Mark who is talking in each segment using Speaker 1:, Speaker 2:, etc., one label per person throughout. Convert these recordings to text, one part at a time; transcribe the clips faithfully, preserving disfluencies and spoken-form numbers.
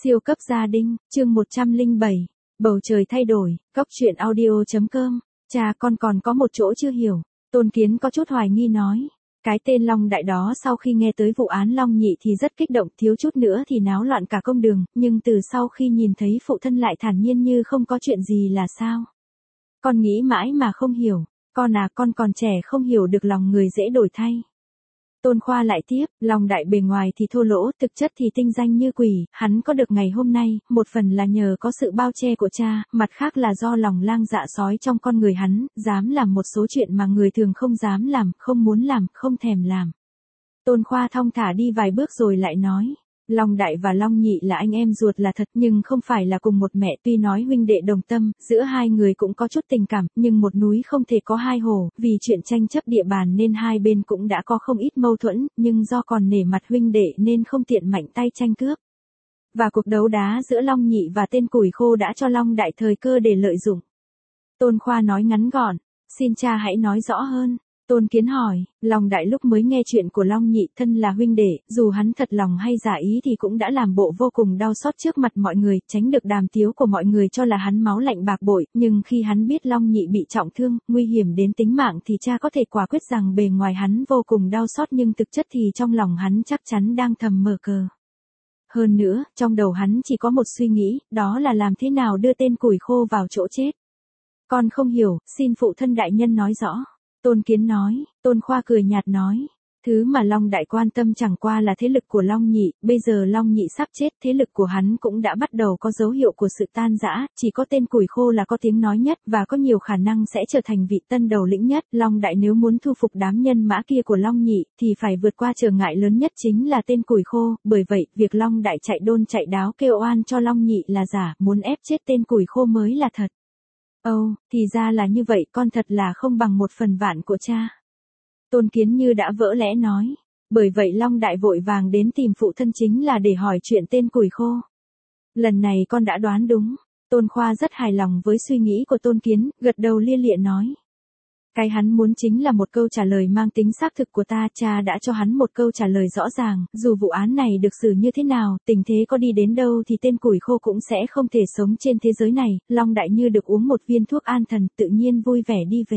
Speaker 1: Siêu cấp gia đình, chương một trăm lẻ bảy, bầu trời thay đổi, cốc truyện audio.com, cha con còn có một chỗ chưa hiểu, Tôn Kiến có chút hoài nghi nói. Cái tên Long Đại đó sau khi nghe tới vụ án Long Nhị thì rất kích động, thiếu chút nữa thì náo loạn cả công đường, nhưng từ sau khi nhìn thấy phụ thân lại thản nhiên như không có chuyện gì là sao. Con nghĩ mãi mà không hiểu, con à con còn trẻ không hiểu được lòng người dễ đổi thay. Tôn Khoa lại tiếp, Long Đại bề ngoài thì thô lỗ, thực chất thì tinh danh như quỷ, hắn có được ngày hôm nay, một phần là nhờ có sự bao che của cha, mặt khác là do lòng lang dạ sói trong con người hắn, dám làm một số chuyện mà người thường không dám làm, không muốn làm, không thèm làm. Tôn Khoa thong thả đi vài bước rồi lại nói. Long Đại và Long Nhị là anh em ruột là thật nhưng không phải là cùng một mẹ, tuy nói huynh đệ đồng tâm, giữa hai người cũng có chút tình cảm, nhưng một núi không thể có hai hồ, vì chuyện tranh chấp địa bàn nên hai bên cũng đã có không ít mâu thuẫn, nhưng do còn nể mặt huynh đệ nên không tiện mạnh tay tranh cướp. Và cuộc đấu đá giữa Long Nhị và tên củi khô đã cho Long Đại thời cơ để lợi dụng. Tôn Khoa nói ngắn gọn, xin cha hãy nói rõ hơn. Tôn Kiến hỏi, Long Đại lúc mới nghe chuyện của Long Nhị, thân là huynh đệ, dù hắn thật lòng hay giả ý thì cũng đã làm bộ vô cùng đau xót trước mặt mọi người, tránh được đàm tiếu của mọi người cho là hắn máu lạnh bạc bội, nhưng khi hắn biết Long Nhị bị trọng thương, nguy hiểm đến tính mạng thì cha có thể quả quyết rằng bề ngoài hắn vô cùng đau xót nhưng thực chất thì trong lòng hắn chắc chắn đang thầm mở cờ. Hơn nữa, trong đầu hắn chỉ có một suy nghĩ, đó là làm thế nào đưa tên củi khô vào chỗ chết. Con không hiểu, xin phụ thân đại nhân nói rõ. Tôn Kiến nói, Tôn Khoa cười nhạt nói, thứ mà Long Đại quan tâm chẳng qua là thế lực của Long Nhị, bây giờ Long Nhị sắp chết, thế lực của hắn cũng đã bắt đầu có dấu hiệu của sự tan rã, chỉ có tên củi khô là có tiếng nói nhất và có nhiều khả năng sẽ trở thành vị tân đầu lĩnh nhất. Long Đại nếu muốn thu phục đám nhân mã kia của Long Nhị thì phải vượt qua trở ngại lớn nhất chính là tên củi khô, bởi vậy việc Long Đại chạy đôn chạy đáo kêu oan cho Long Nhị là giả, muốn ép chết tên củi khô mới là thật. Ồ, oh, thì ra là như vậy, con thật là không bằng một phần vạn của cha. Tôn Kiến như đã vỡ lẽ nói. Bởi vậy Long Đại vội vàng đến tìm phụ thân chính là để hỏi chuyện tên củi khô. Lần này con đã đoán đúng. Tôn Khoa rất hài lòng với suy nghĩ của Tôn Kiến, gật đầu lia lịa nói. Cái hắn muốn chính là một câu trả lời mang tính xác thực của ta, cha đã cho hắn một câu trả lời rõ ràng, dù vụ án này được xử như thế nào, tình thế có đi đến đâu thì tên củi khô cũng sẽ không thể sống trên thế giới này. Long Đại như được uống một viên thuốc an thần, tự nhiên vui vẻ đi về.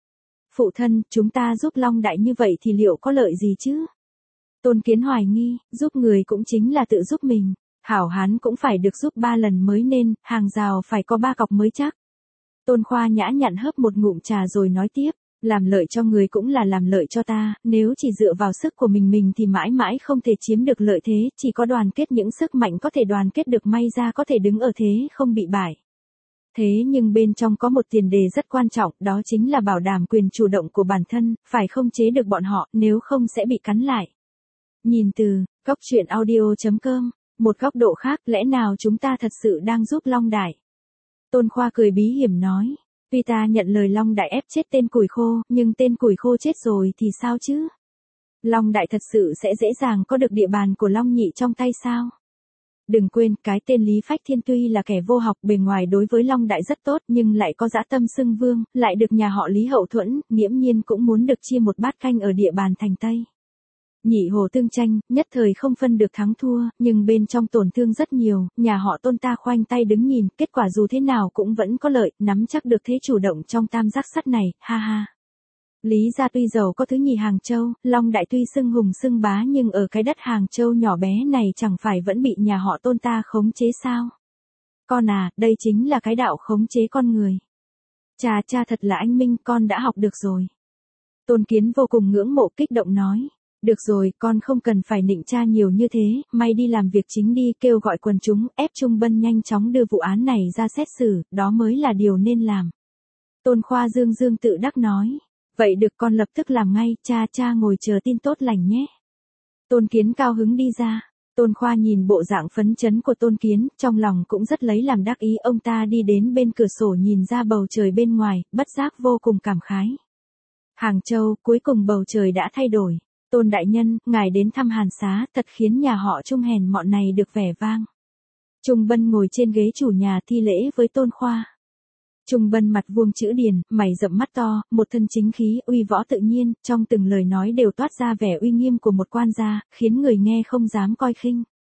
Speaker 1: Phụ thân, chúng ta giúp Long Đại như vậy thì liệu có lợi gì chứ? Tôn Kiến hoài nghi, giúp người cũng chính là tự giúp mình. Hảo hán cũng phải được giúp ba lần mới nên, hàng rào phải có ba cọc mới chắc. Tôn Khoa nhã nhặn hớp một ngụm trà rồi nói tiếp, làm lợi cho người cũng là làm lợi cho ta, nếu chỉ dựa vào sức của mình mình thì mãi mãi không thể chiếm được lợi thế, chỉ có đoàn kết những sức mạnh có thể đoàn kết được may ra có thể đứng ở thế không bị bại. Thế nhưng bên trong có một tiền đề rất quan trọng, đó chính là bảo đảm quyền chủ động của bản thân, phải không chế được bọn họ, nếu không sẽ bị cắn lại. Nhìn từ, cốc truyện audio.com, một góc độ khác, lẽ nào chúng ta thật sự đang giúp Long Đại? Tôn Khoa cười bí hiểm nói, tuy ta nhận lời Long Đại ép chết tên củi khô, nhưng tên củi khô chết rồi thì sao chứ? Long Đại thật sự sẽ dễ dàng có được địa bàn của Long Nhị trong tay sao? Đừng quên, cái tên Lý Phách Thiên tuy là kẻ vô học, bề ngoài đối với Long Đại rất tốt nhưng lại có dã tâm xưng vương, lại được nhà họ Lý hậu thuẫn, nghiễm nhiên cũng muốn được chia một bát canh ở địa bàn thành Tây. Nhị hồ tương tranh, nhất thời không phân được thắng thua, nhưng bên trong tổn thương rất nhiều, nhà họ Tôn ta khoanh tay đứng nhìn, kết quả dù thế nào cũng vẫn có lợi, nắm chắc được thế chủ động trong tam giác sắt này, ha ha. Lý gia tuy giàu có thứ nhì Hàng Châu, Long Đại tuy xưng hùng xưng bá nhưng ở cái đất Hàng Châu nhỏ bé này chẳng phải vẫn bị nhà họ Tôn ta khống chế sao? Con à, đây chính là cái đạo khống chế con người. Cha cha thật là anh minh, con đã học được rồi. Tôn Kiến vô cùng ngưỡng mộ kích động nói. Được rồi, con không cần phải nịnh cha nhiều như thế, may đi làm việc chính đi, kêu gọi quần chúng, ép Trung Bân nhanh chóng đưa vụ án này ra xét xử, đó mới là điều nên làm. Tôn Khoa dương dương tự đắc nói. Vậy được con lập tức làm ngay, cha cha ngồi chờ tin tốt lành nhé. Tôn Kiến cao hứng đi ra. Tôn Khoa nhìn bộ dạng phấn chấn của Tôn Kiến, trong lòng cũng rất lấy làm đắc ý, ông ta đi đến bên cửa sổ nhìn ra bầu trời bên ngoài, bất giác vô cùng cảm khái. Hàng Châu, cuối cùng bầu trời đã thay đổi. Tôn đại nhân, ngài đến thăm Hàn Xá, thật khiến nhà họ Trung hèn mọn này được vẻ vang. Trung Bân ngồi trên ghế chủ nhà thi lễ với Tôn Khoa. Trung Bân mặt vuông chữ điền, mày rậm mắt to, một thân chính khí, uy võ tự nhiên, trong từng lời nói đều toát ra vẻ uy nghiêm của một quan gia, khiến người nghe không dám coi khinh.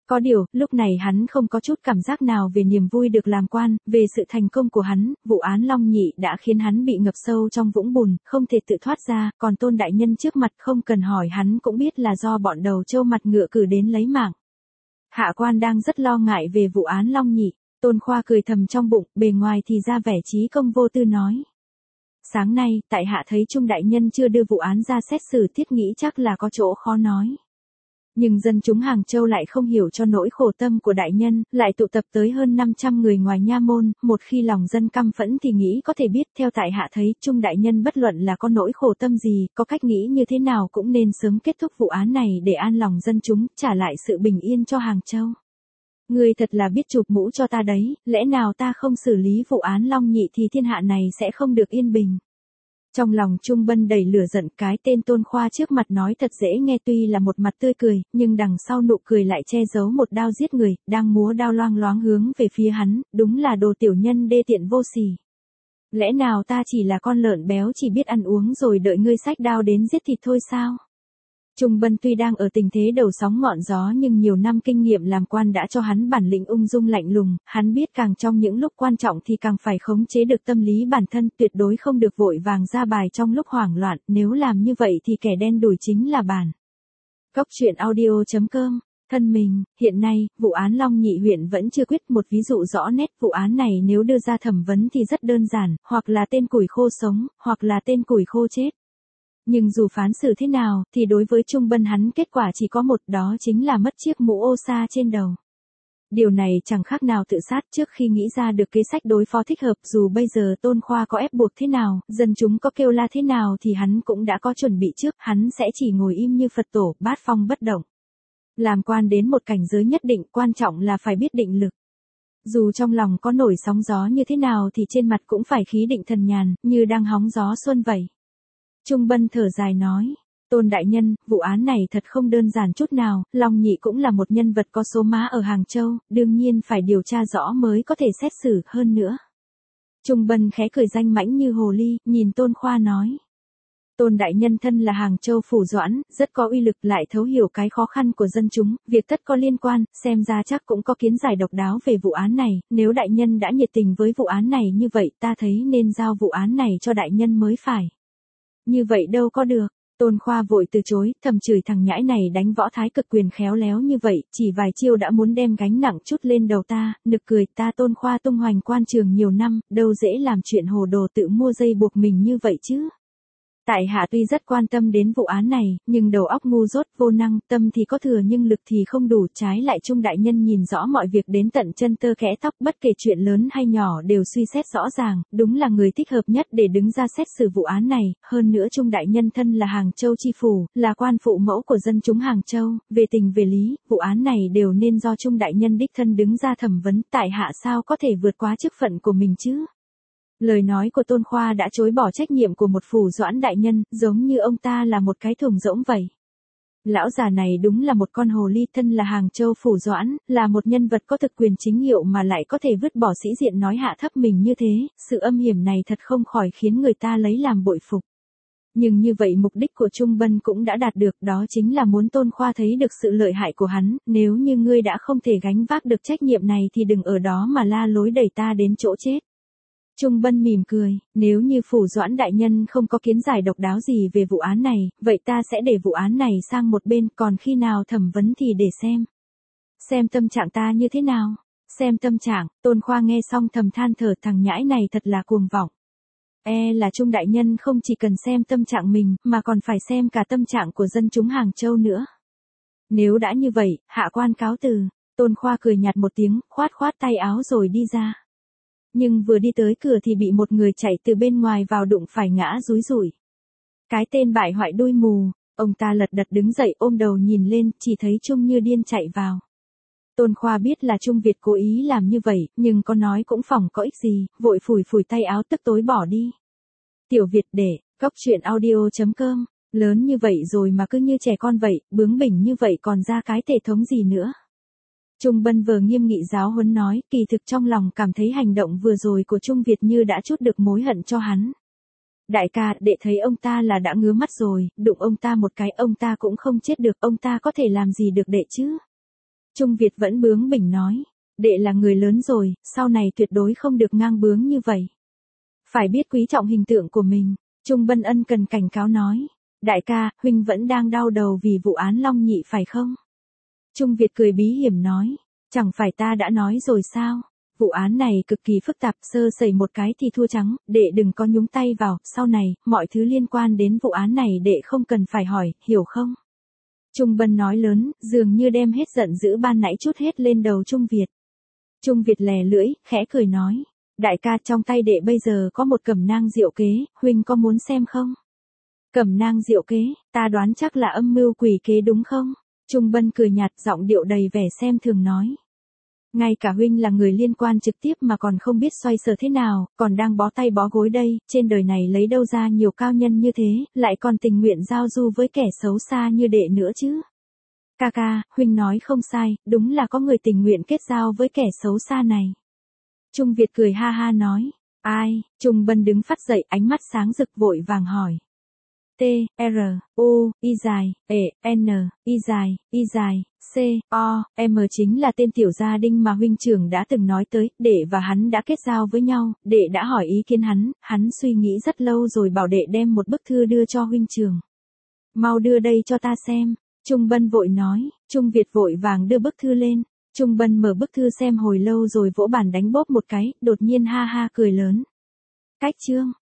Speaker 1: Có điều, lúc này hắn không có chút cảm giác nào về niềm vui được làm quan, về sự thành công của hắn, vụ án Long Nhị đã khiến hắn bị ngập sâu trong vũng bùn, không thể tự thoát ra, còn Tôn đại nhân trước mặt không cần hỏi hắn cũng biết là do bọn đầu trâu mặt ngựa cử đến lấy mạng. Hạ quan đang rất lo ngại về vụ án Long Nhị, Tôn Khoa cười thầm trong bụng, bề ngoài thì ra vẻ trí công vô tư nói. Sáng nay, tại hạ thấy Trung đại nhân chưa đưa vụ án ra xét xử, thiết nghĩ chắc là có chỗ khó nói. Nhưng dân chúng Hàng Châu lại không hiểu cho nỗi khổ tâm của đại nhân, lại tụ tập tới hơn năm trăm người ngoài nha môn, một khi lòng dân căm phẫn thì nghĩ có thể biết, theo tại hạ thấy, Trung đại nhân bất luận là có nỗi khổ tâm gì, có cách nghĩ như thế nào cũng nên sớm kết thúc vụ án này để an lòng dân chúng, trả lại sự bình yên cho Hàng Châu. Ngươi thật là biết chụp mũ cho ta đấy, lẽ nào ta không xử lý vụ án Long Nhị thì thiên hạ này sẽ không được yên bình. Trong lòng Trung Bân đầy lửa giận, cái tên Tôn Khoa trước mặt nói thật dễ nghe, tuy là một mặt tươi cười, nhưng đằng sau nụ cười lại che giấu một đao giết người, đang múa đao loang loáng hướng về phía hắn, đúng là đồ tiểu nhân đê tiện vô sỉ. Lẽ nào ta chỉ là con lợn béo chỉ biết ăn uống rồi đợi ngươi xách đao đến giết thịt thôi sao? Trung Bân tuy đang ở tình thế đầu sóng ngọn gió nhưng nhiều năm kinh nghiệm làm quan đã cho hắn bản lĩnh ung dung lạnh lùng, hắn biết càng trong những lúc quan trọng thì càng phải khống chế được tâm lý bản thân, tuyệt đối không được vội vàng ra bài trong lúc hoảng loạn, nếu làm như vậy thì kẻ đen đủi chính là bản. Góc truyện audio chấm com. Thân mình, hiện nay, vụ án Long Nhị huyện vẫn chưa quyết, một ví dụ rõ nét, vụ án này nếu đưa ra thẩm vấn thì rất đơn giản, hoặc là tên củi khô sống, hoặc là tên củi khô chết. Nhưng dù phán xử thế nào, thì đối với Trung Bân hắn kết quả chỉ có một, đó chính là mất chiếc mũ ô sa trên đầu. Điều này chẳng khác nào tự sát. Trước khi nghĩ ra được kế sách đối phó thích hợp, dù bây giờ Tôn Khoa có ép buộc thế nào, dân chúng có kêu la thế nào thì hắn cũng đã có chuẩn bị trước, hắn sẽ chỉ ngồi im như Phật tổ, bát phong bất động. Làm quan đến một cảnh giới nhất định, quan trọng là phải biết định lực. Dù trong lòng có nổi sóng gió như thế nào thì trên mặt cũng phải khí định thần nhàn, như đang hóng gió xuân vậy. Trung Bân thở dài nói, Tôn đại nhân, vụ án này thật không đơn giản chút nào, Long Nhị cũng là một nhân vật có số má ở Hàng Châu, đương nhiên phải điều tra rõ mới có thể xét xử hơn nữa. Trung Bân khẽ cười danh mãnh như hồ ly, nhìn Tôn Khoa nói. Tôn đại nhân thân là Hàng Châu phủ doãn, rất có uy lực, lại thấu hiểu cái khó khăn của dân chúng, việc tất có liên quan, xem ra chắc cũng có kiến giải độc đáo về vụ án này, nếu đại nhân đã nhiệt tình với vụ án này như vậy, ta thấy nên giao vụ án này cho đại nhân mới phải. Như vậy đâu có được, Tôn Khoa vội từ chối, thầm chửi thằng nhãi này đánh võ thái cực quyền khéo léo như vậy, chỉ vài chiêu đã muốn đem gánh nặng chút lên đầu ta, nực cười, ta Tôn Khoa tung hoành quan trường nhiều năm, đâu dễ làm chuyện hồ đồ tự mua dây buộc mình như vậy chứ. Tại hạ tuy rất quan tâm đến vụ án này, nhưng đầu óc ngu dốt, vô năng, tâm thì có thừa nhưng lực thì không đủ, trái lại Trung đại nhân nhìn rõ mọi việc đến tận chân tơ kẽ tóc, bất kể chuyện lớn hay nhỏ đều suy xét rõ ràng, đúng là người thích hợp nhất để đứng ra xét xử vụ án này, hơn nữa Trung đại nhân thân là Hàng Châu chi phủ, là quan phụ mẫu của dân chúng Hàng Châu, về tình về lý, vụ án này đều nên do Trung đại nhân đích thân đứng ra thẩm vấn, tại hạ sao có thể vượt quá chức phận của mình chứ? Lời nói của Tôn Khoa đã chối bỏ trách nhiệm của một phủ doãn đại nhân, giống như ông ta là một cái thùng rỗng vậy. Lão già này đúng là một con hồ ly, thân là Hàng Châu phủ doãn, là một nhân vật có thực quyền chính hiệu mà lại có thể vứt bỏ sĩ diện nói hạ thấp mình như thế, sự âm hiểm này thật không khỏi khiến người ta lấy làm bội phục. Nhưng như vậy mục đích của Trung Bân cũng đã đạt được, đó chính là muốn Tôn Khoa thấy được sự lợi hại của hắn, nếu như ngươi đã không thể gánh vác được trách nhiệm này thì đừng ở đó mà la lối đẩy ta đến chỗ chết. Trung Bân mỉm cười, nếu như phủ doãn đại nhân không có kiến giải độc đáo gì về vụ án này, vậy ta sẽ để vụ án này sang một bên, còn khi nào thẩm vấn thì để xem. Xem tâm trạng ta như thế nào? Xem tâm trạng, Tôn Khoa nghe xong thầm than thở, thằng nhãi này thật là cuồng vọng. E là Trung đại nhân không chỉ cần xem tâm trạng mình, mà còn phải xem cả tâm trạng của dân chúng Hàng Châu nữa. Nếu đã như vậy, hạ quan cáo từ. Tôn Khoa cười nhạt một tiếng, khoát khoát tay áo rồi đi ra. Nhưng vừa đi tới cửa thì bị một người chạy từ bên ngoài vào đụng phải ngã rúi rủi. Cái tên bại hoại đuôi mù, ông ta lật đật đứng dậy ôm đầu nhìn lên, chỉ thấy Trung như điên chạy vào. Tôn Khoa biết là Trung Việt cố ý làm như vậy, nhưng có nói cũng phỏng có ích gì, vội phủi phủi tay áo tức tối bỏ đi. Tiểu Việt để, góc truyện audio chấm com, lớn như vậy rồi mà cứ như trẻ con vậy, bướng bỉnh như vậy còn ra cái thể thống gì nữa. Trung Bân vừa nghiêm nghị giáo huấn nói, kỳ thực trong lòng cảm thấy hành động vừa rồi của Trung Việt như đã trút được mối hận cho hắn. Đại ca, đệ thấy ông ta là đã ngứa mắt rồi, đụng ông ta một cái ông ta cũng không chết được, ông ta có thể làm gì được đệ chứ? Trung Việt vẫn bướng bỉnh nói. Đệ là người lớn rồi, sau này tuyệt đối không được ngang bướng như vậy. Phải biết quý trọng hình tượng của mình. Trung Bân ân cần cảnh cáo nói. Đại ca, huynh vẫn đang đau đầu vì vụ án Long Nhị phải không? Trung Việt cười bí hiểm nói. Chẳng phải ta đã nói rồi sao? Vụ án này cực kỳ phức tạp, sơ sẩy một cái thì thua trắng, đệ đừng có nhúng tay vào, sau này, mọi thứ liên quan đến vụ án này đệ không cần phải hỏi, hiểu không? Trung Bân nói lớn, dường như đem hết giận dữ ban nãy chút hết lên đầu Trung Việt. Trung Việt lè lưỡi, khẽ cười nói. Đại ca, trong tay đệ bây giờ có một cẩm nang diệu kế, huynh có muốn xem không? Cẩm nang diệu kế, ta đoán chắc là âm mưu quỷ kế đúng không? Trung Bân cười nhạt, giọng điệu đầy vẻ xem thường nói. Ngay cả huynh là người liên quan trực tiếp mà còn không biết xoay sở thế nào, còn đang bó tay bó gối đây, trên đời này lấy đâu ra nhiều cao nhân như thế, lại còn tình nguyện giao du với kẻ xấu xa như đệ nữa chứ. Ca ca, huynh nói không sai, đúng là có người tình nguyện kết giao với kẻ xấu xa này. Trung Việt cười ha ha nói. Ai? Trung Bân đứng phắt dậy, ánh mắt sáng rực vội vàng hỏi. T, R, U, Y dài, E, N, Y dài, Y dài, C, O, M chính là tên tiểu gia đinh mà huynh trưởng đã từng nói tới, đệ và hắn đã kết giao với nhau, đệ đã hỏi ý kiến hắn, hắn suy nghĩ rất lâu rồi bảo đệ đem một bức thư đưa cho huynh trưởng. Mau đưa đây cho ta xem, Trung Bân vội nói, Trung Việt vội vàng đưa bức thư lên, Trung Bân mở bức thư xem hồi lâu rồi vỗ bàn đánh bóp một cái, đột nhiên ha ha cười lớn. Cách chương